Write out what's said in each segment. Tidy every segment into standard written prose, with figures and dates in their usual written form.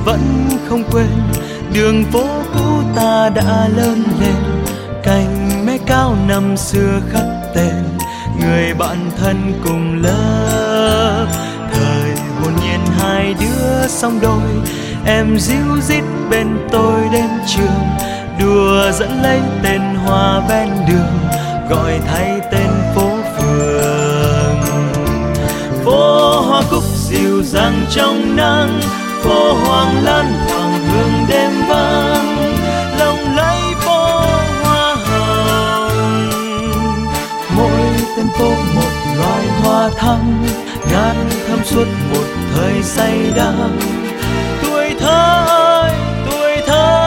vẫn không quên đường phố cũ ta đã lớn lên. Cành mé cao năm xưa khắc tên người bạn thân cùng lớp. Thời hồn nhiên hai đứa song đôi, em díu dít bên tôi đến trường, đùa dẫn lấy tên hoa ven đường, gọi thay tên phố phường. Phố hoa cúc dịu dàng trong nắng, phố hoàng lan thoảng hương đêm vắng, lộng lẫy phố hoa hồng. Mỗi tên phố một loài hoa thắm, ngát thơm suốt một thời say đắm. Tuổi thơ ơi tuổi thơ,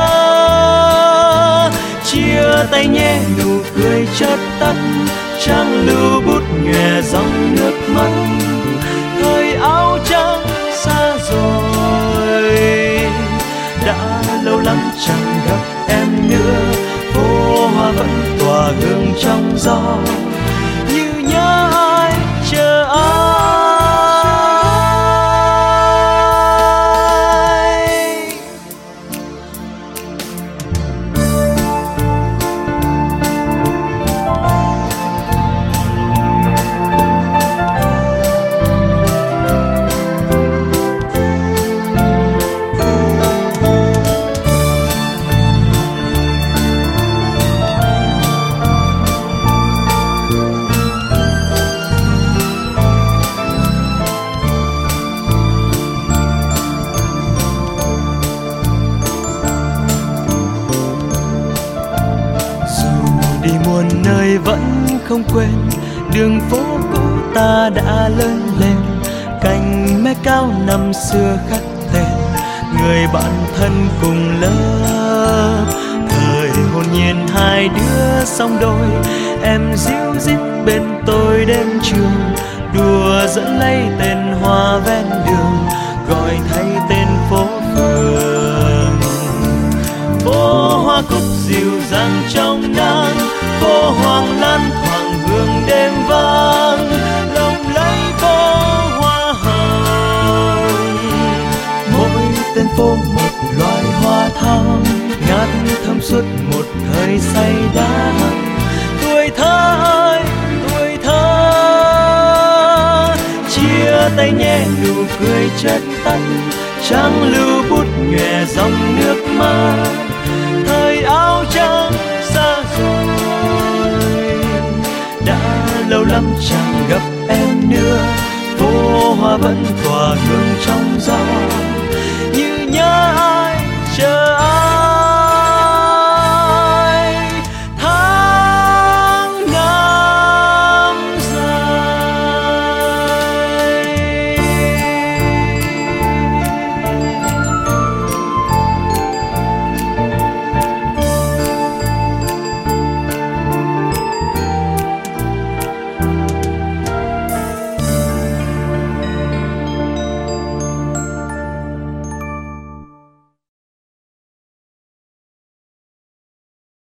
chia tay nhé nụ cười chợt tắt, trang lưu bút nhòe dòng nước mắt. Thời áo trắng xa rồi, đã lâu lắm chẳng gặp em nữa. Phố hoa vẫn tỏa hương trong gió, như nhớ ai chờ ai. Đi muôn nơi vẫn không quên đường phố cũ ta đã lớn lên. Cành mé cao năm xưa khắc tên người bạn thân cùng lớp. Thời hồn nhiên hai đứa song đôi, em díu dít bên tôi đến trường, đùa dẫn lấy tên hoa ven đường, gọi thay tên phố phường. Phố hoa cúc dịu dàng trong nắng, phố hoàng lan thoảng hương đêm vắng, lộng lẫy phố hoa hồng. Mỗi tên phố một loài hoa thắm, ngát thơm suốt một thời say đắm. Tuổi thơ ơi tuổi thơ, chia tay nhé nụ cười chợt tắt, trang lưu bút nhòe dòng nước mắt. Thời áo trắng xa rồi, đã lâu lắm chẳng gặp em nữa. Phố hoa vẫn